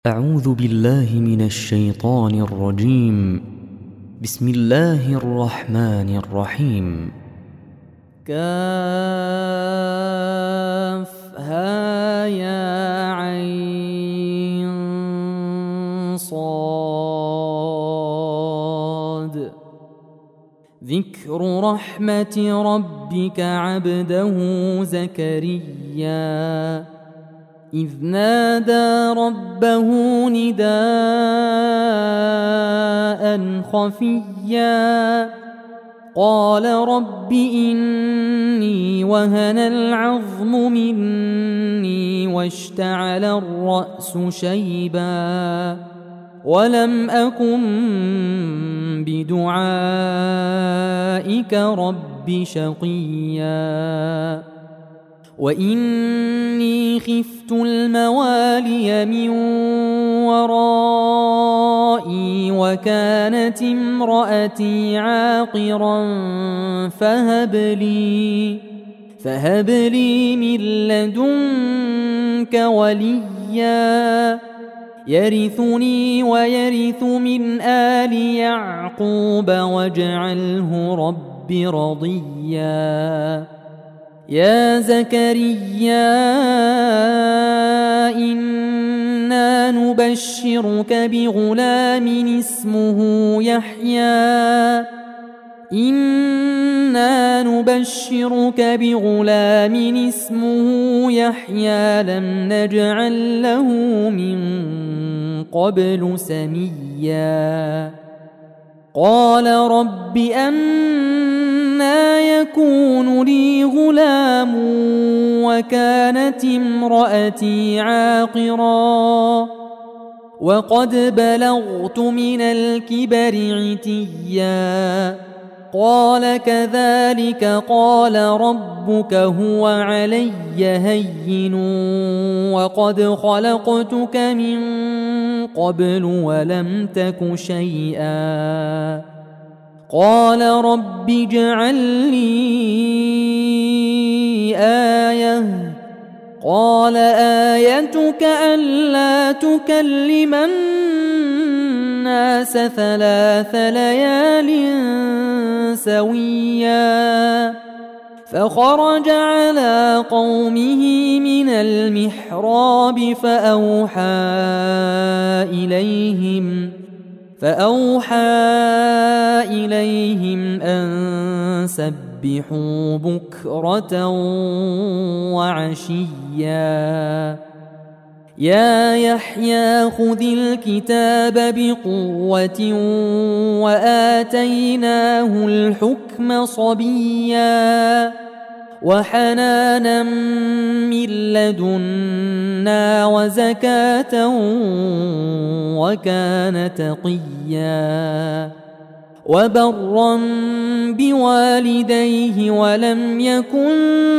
أعوذ بالله من الشيطان الرجيم. بسم الله الرحمن الرحيم. كافها يا عين صاد. ذكر رحمة ربك عبده زكريا إذ نادى ربه نداء خفيا قال رب إني وهن العظم مني واشتعل الرأس شيبا ولم أكن بدعائك رب شقيا وإني خفت الموالي من ورائي وكانت امرأتي عاقرا فهب لي من لدنك وليا يرثني ويرث من آل يعقوب واجعله رب رضيا يا زكريا إنا نبشرك بغلام اسمه يحيى لم نجعل له من قبل سميا قال رب أنى يكون لي غلام وكانت امرأتي عاقرا وقد بلغت من الكبر عتيا قال كذلك قال ربك هو علي هين وقد خلقتك من قبل ولم تك شيئا قال رب اجعل لي آية قال آيتك ألا تكلم الناس 3 ليال سويا فخرج على قومه من المحراب فأوحى إليهم أن سبحوا بكرة وعشيا يا يحيى خذ الكتاب بقوة وآتيناه الحكم صبيا وحنانا من لدنا وزكاة وكان تقيا وبرا بوالديه ولم يكن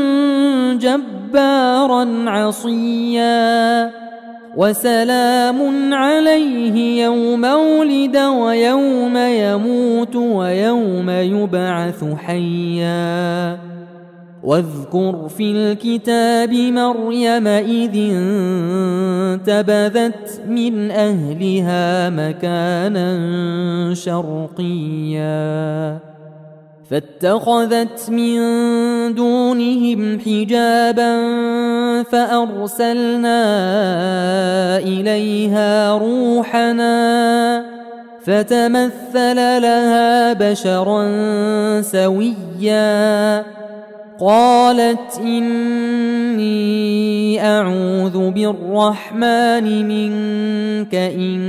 جبارا عصيا وسلام عليه يوم ولد ويوم يموت ويوم يبعث حيا واذكر في الكتاب مريم إذ انتبذت من أهلها مكانا شرقيا فاتخذت من دونهم حجابا فأرسلنا إليها روحنا فتمثل لها بشرا سويا قالت إني أعوذ بالرحمن منك إن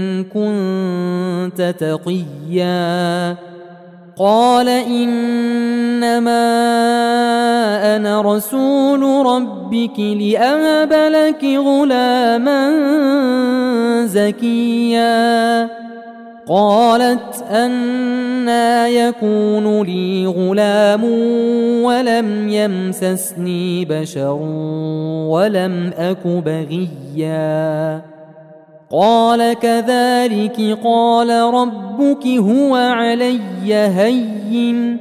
كنت تقيا قال إنما أنا رسول ربك لأهب لك غلاما زكيا قالت أنى يكون لي غلام ولم يمسسني بشر ولم أك بغيا قال كذلك قال ربك هو علي هين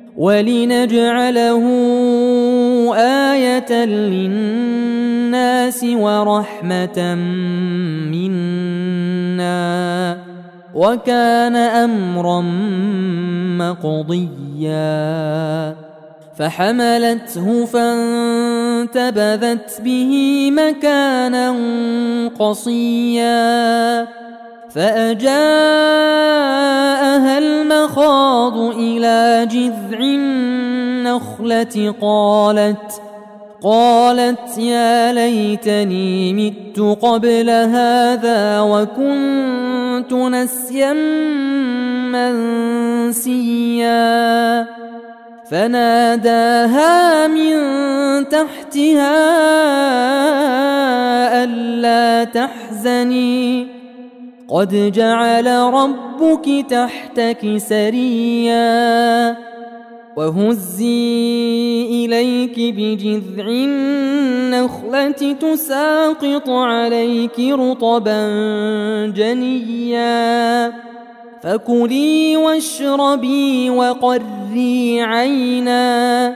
ولنجعله آية للناس الناس ورحمة منا وكان أمرا مقضيا فحملته فانتبذت به مكانا قصيا فأجاءها المخاض إلى جذع النخلة قالت يا ليتني مت قبل هذا وكنت نسيا منسيا فناداها من تحتها ألا تحزني قد جعل ربك تحتك سريا وهزي إليك بجذع النخلة تساقط عليك رطبا جنيا فكلي واشربي وقري عينا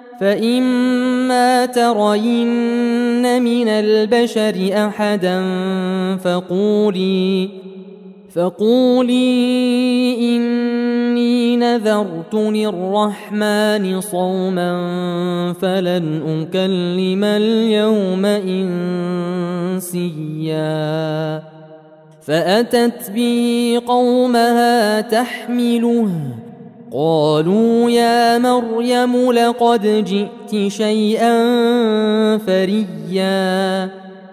فإما ترين من البشر أحدا فقولي إني نذرت للرحمن صوما فلن أكلم اليوم إنسيا فأتت به قومها تحمله قالوا يا مريم لقد جئت شيئا فريا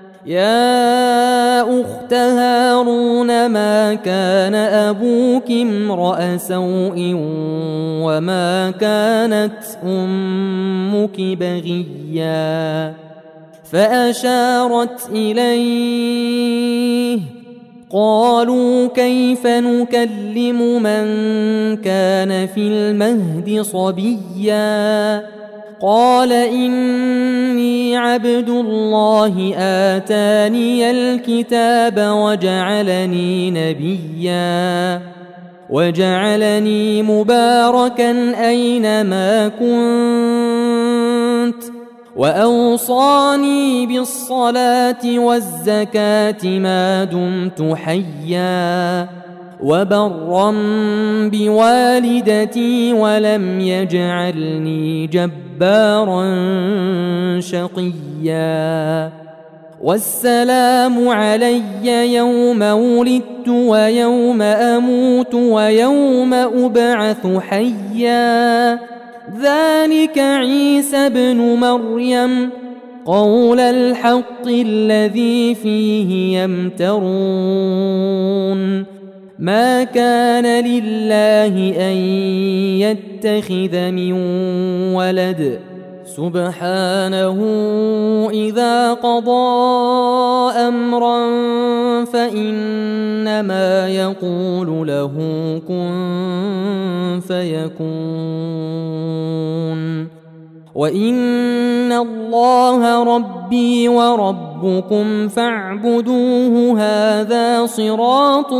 يا أخت هارون ما كان أبوك امرأ سوء وما كانت أمك بغيا فأشارت إليه قالوا كيف نكلم من كان في المهد صبيا قال إني عبد الله آتاني الكتاب وجعلني نبيا وجعلني مباركا أينما كنت وأوصاني بالصلاة والزكاة ما دمت حيا وبرا بوالدتي ولم يجعلني جبارا شقيا والسلام علي يوم ولدت ويوم أموت ويوم أبعث حيا ذلك عيسى ابن مريم قول الحق الذي فيه يمترون ما كان لله أن يتخذ من ولد سبحانه إذا قضى أمرا فإنما يقول له كن فيكون وإن الله ربي وربكم فاعبدوه هذا صراط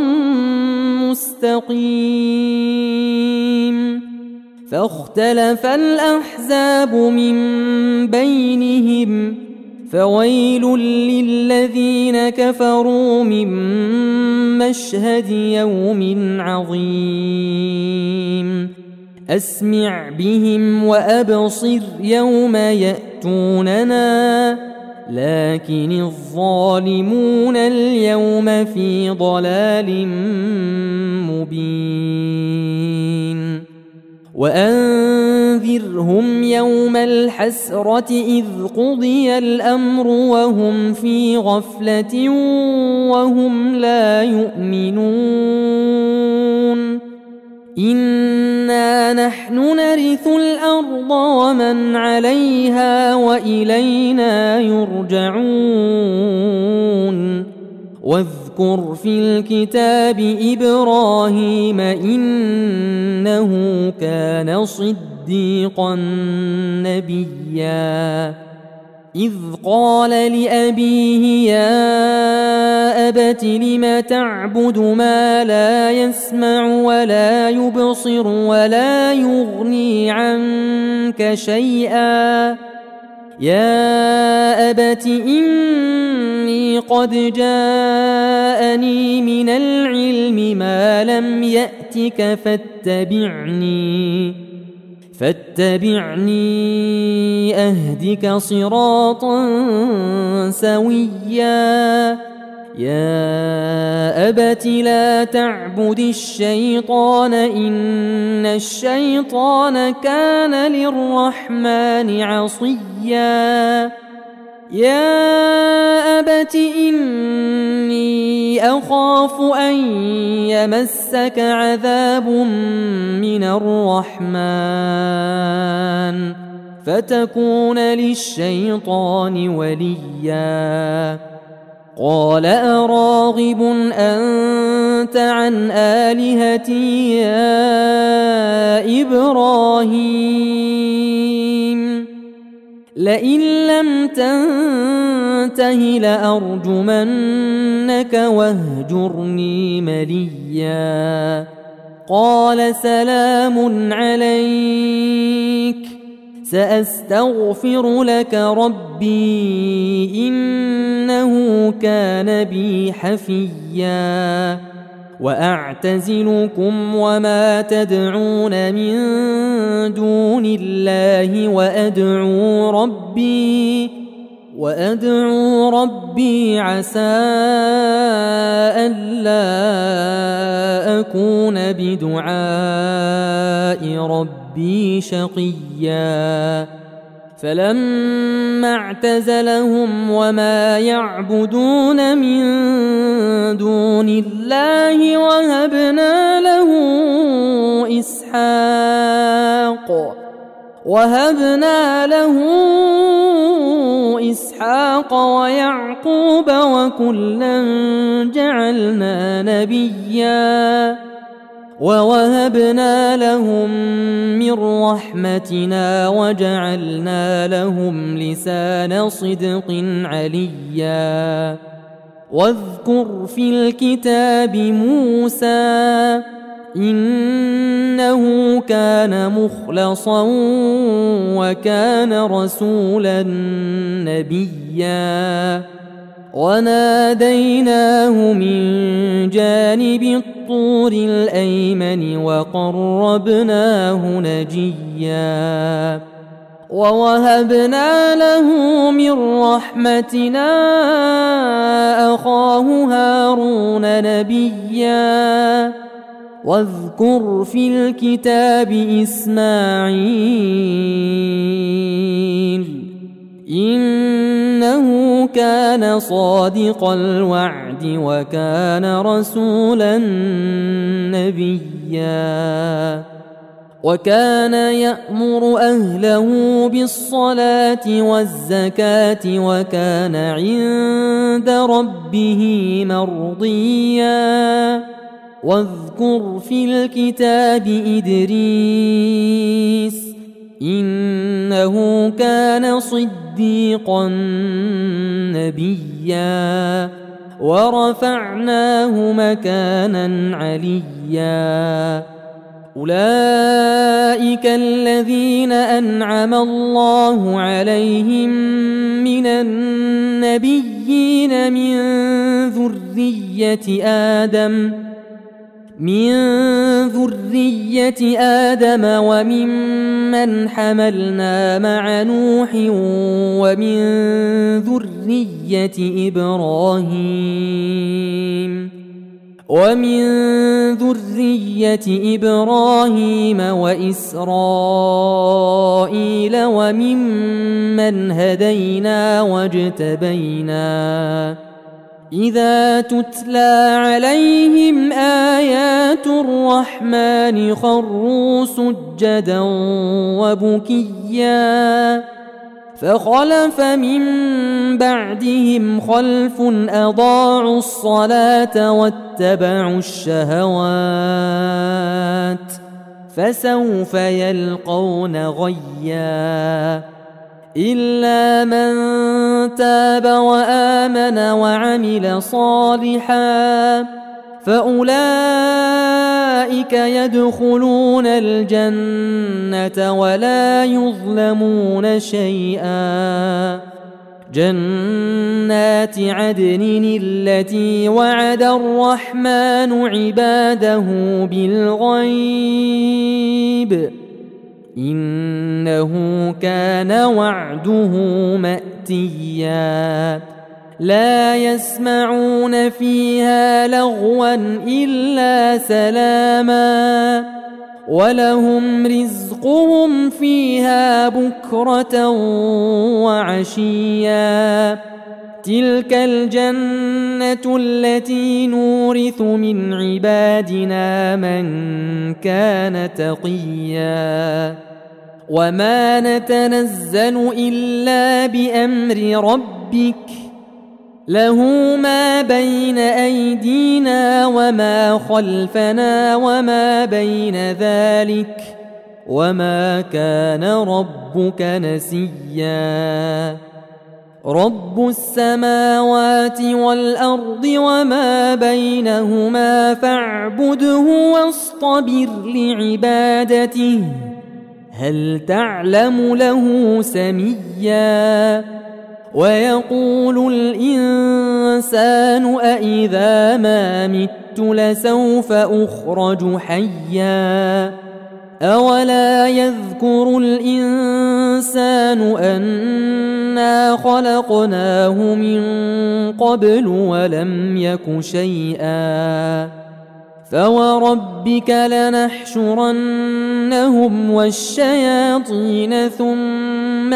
مستقيم فاختلف الأحزاب من بينهم فويل للذين كفروا من مشهد يوم عظيم أسمع بهم وأبصر يوم يأتوننا لكن الظالمون اليوم في ضلال مبين وأنذرهم يوم الحسرة إذ قضي الأمر وهم في غفلة وهم لا يؤمنون إنا نحن نرث الأرض ومن عليها وإلينا يرجعون واذكر في الكتاب إبراهيم إنه كان صديقا نبيا إذ قال لأبيه يا أبت لم تعبد ما لا يسمع ولا يبصر ولا يغني عنك شيئا يا أبت إني قد جاءني من العلم ما لم يأتك فاتبعني أهدك صراطا سويا يا أبت لا تعبد الشيطان إن الشيطان كان للرحمن عصيا يا أبت إني أخاف أن يمسك عذاب من الرحمن فتكون للشيطان وليا قال أراغب أنت عن آلهتي يا إبراهيم لئن لم تنته لأرجمنك واهجرني مليا قال سلام عليك سأستغفر لك ربي إنه كان بي حفيا وأعتزلكم وما تدعون من دون الله وأدعو ربي عسى ألا أكون بدعاء ربي شقيا فلما اعتزلهم وما يعبدون من دون الله وهبنا له إسحاق ويعقوب وكلا جعلنا نبيا ووهبنا لهم من رحمتنا وجعلنا لهم لسان صدق عليا واذكر في الكتاب موسى إنه كان مخلصا وكان رسولا نبيا وناديناه من جانب الطور الأيمن وقربناه نجيا ووهبنا له من رحمتنا أخاه هارون نبيا واذكر في الكتاب إسماعيل إنه كان صادق الوعد وكان رسولا نبيا وكان يأمر أهله بالصلاة والزكاة وكان عند ربه مرضيا واذكر في الكتاب إدريس إنه كان صديقا نبيا ورفعناه مكانا عليا أولئك الذين أنعم الله عليهم من النبيين من ذرية آدم وممن حملنا مع نوح ومن ذرية إبراهيم وإسرائيل وممن هدينا واجتبينا إذا تتلى عليهم آيات الرحمن خروا سجدا وبكيا فخلف من بعدهم خلف أضاعوا الصلاة واتبعوا الشهوات فسوف يلقون غيا إلا من تاب وآمن وعمل صالحا فأولئك يدخلون الجنة ولا يظلمون شيئا جنات عدن التي وعد الرحمن عباده بالغيب إنه كان وعده مأتيا لا يسمعون فيها لغوا إلا سلاما ولهم رزقهم فيها بكرة وعشيا تلك الجنة التي نورث من عبادنا من كان تقيا وما نتنزل إلا بأمر ربك له ما بين أيدينا وما خلفنا وما بين ذلك وما كان ربك نسيا رب السماوات والأرض وما بينهما فاعبده واصطبر لعبادته هل تعلم له سميا ويقول الإنسان أإذا ما مت لسوف أخرج حيا أولا يذكر الإنسان أنا خلقناه من قبل ولم يك شيئا فوربك لنحشرنهم والشياطين ثم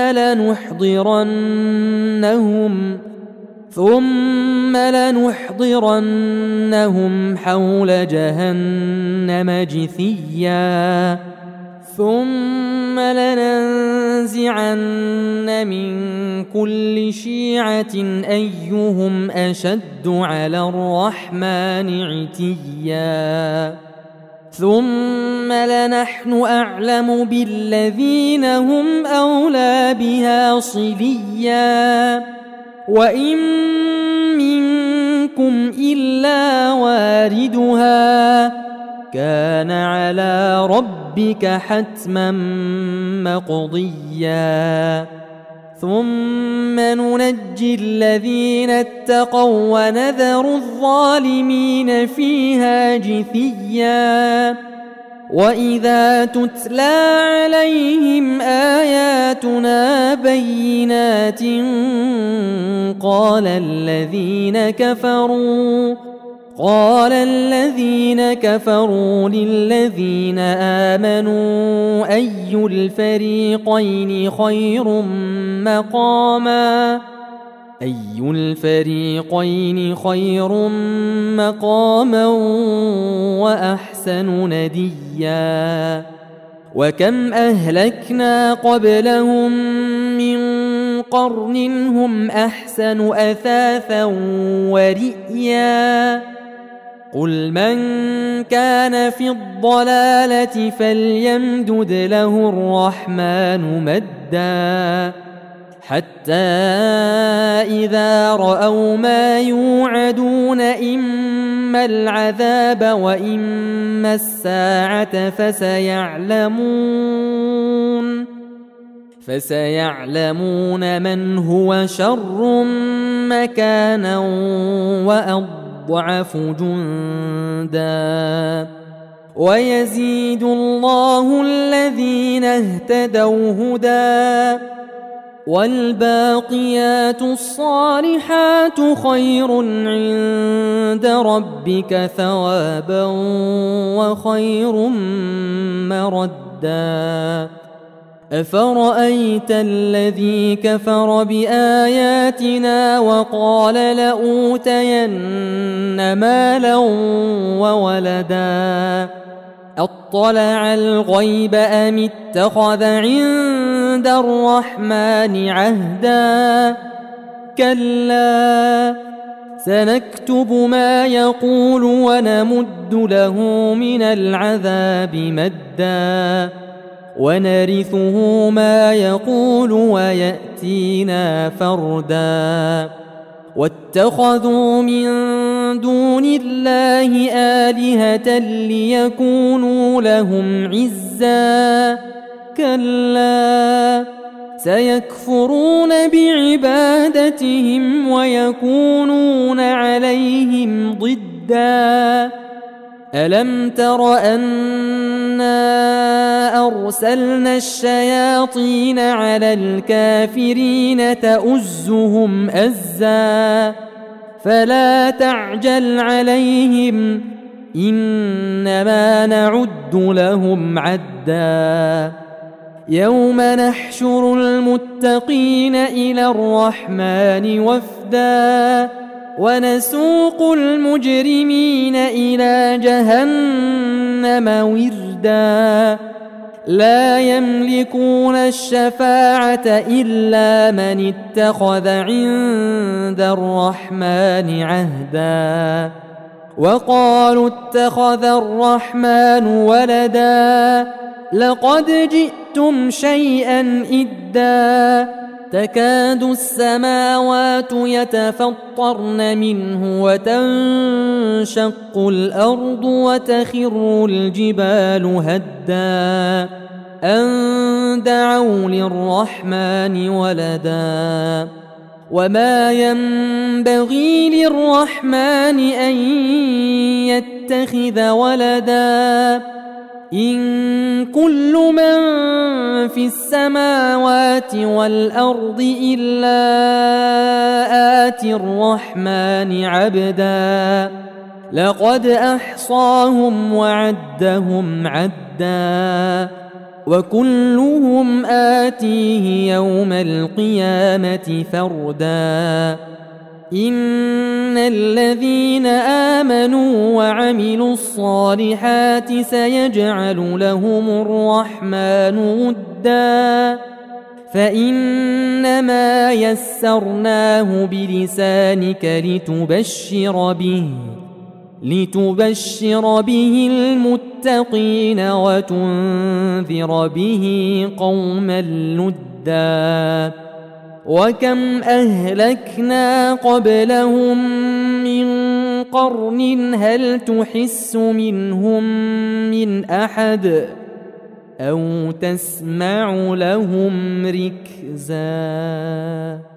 لنحضرنهم حول جهنم جثيا ثم لننزعن من كل شيعة أيهم أشد على الرحمن عتيا ثم لنحن أعلم بالذين هم أولى بها صليا وإن منكم إلا واردها كان على ربك حتما مقضيا ثم ننجي الذين اتقوا ونذر الظالمين فيها جثيا وإذا تتلى عليهم آياتنا بينات قال الذين كفروا للذين آمنوا أي الفريقين خير مقاما وأحسن نديا وكم أهلكنا قبلهم من قرن هم أحسن أثاثا ورئيا قل من كان في الضلالة فليمدد له الرحمن مدا حتى إذا رأوا ما يوعدون إما العذاب وإما الساعة فسيعلمون من هو شر مكانا وأضعف جندا ويزيد الله الذين اهتدوا هدى والباقيات الصالحات خير عند ربك ثوابا وخير مردا أفرأيت الذي كفر بآياتنا وقال لأوتين مالا وولدا أطلع الغيب أم اتخذ عند الرحمن عهدا كلا سنكتب ما يقول ونمد له من العذاب مدا ونرثه ما يقول ويأتينا فردا واتخذوا من دون الله آلهة ليكونوا لهم عزا كلا سيكفرون بعبادتهم ويكونون عليهم ضدا ألم تر أنا أرسلنا الشياطين على الكافرين تؤزهم أزا فلا تعجل عليهم إنما نعد لهم عدا يوم نحشر المتقين إلى الرحمن وفدا ونسوق المجرمين إلى جهنم وردا لا يملكون الشفاعة إلا من اتخذ عند الرحمن عهدا وقالوا اتخذ الرحمن ولدا لقد جئتم شيئا إدا تكاد السماوات يتفطرن منه وتنشق الأرض وتخر الجبال هدا أن دعوا للرحمن ولدا وما ينبغي للرحمن أن يتخذ ولدا إن كل من في السماوات والأرض إلا آتي الرحمن عبدا لقد أحصاهم وعدهم عدا وكلهم آتيه يوم القيامة فردا إن الذين آمنوا وعملوا الصالحات سيجعل لهم الرحمن ودا فإنما يسرناه بلسانك لتبشر به المتقين وتنذر به قوما لدا وكم أهلكنا قبلهم من قرن هل تحس منهم من أحد أو تسمع لهم ركزا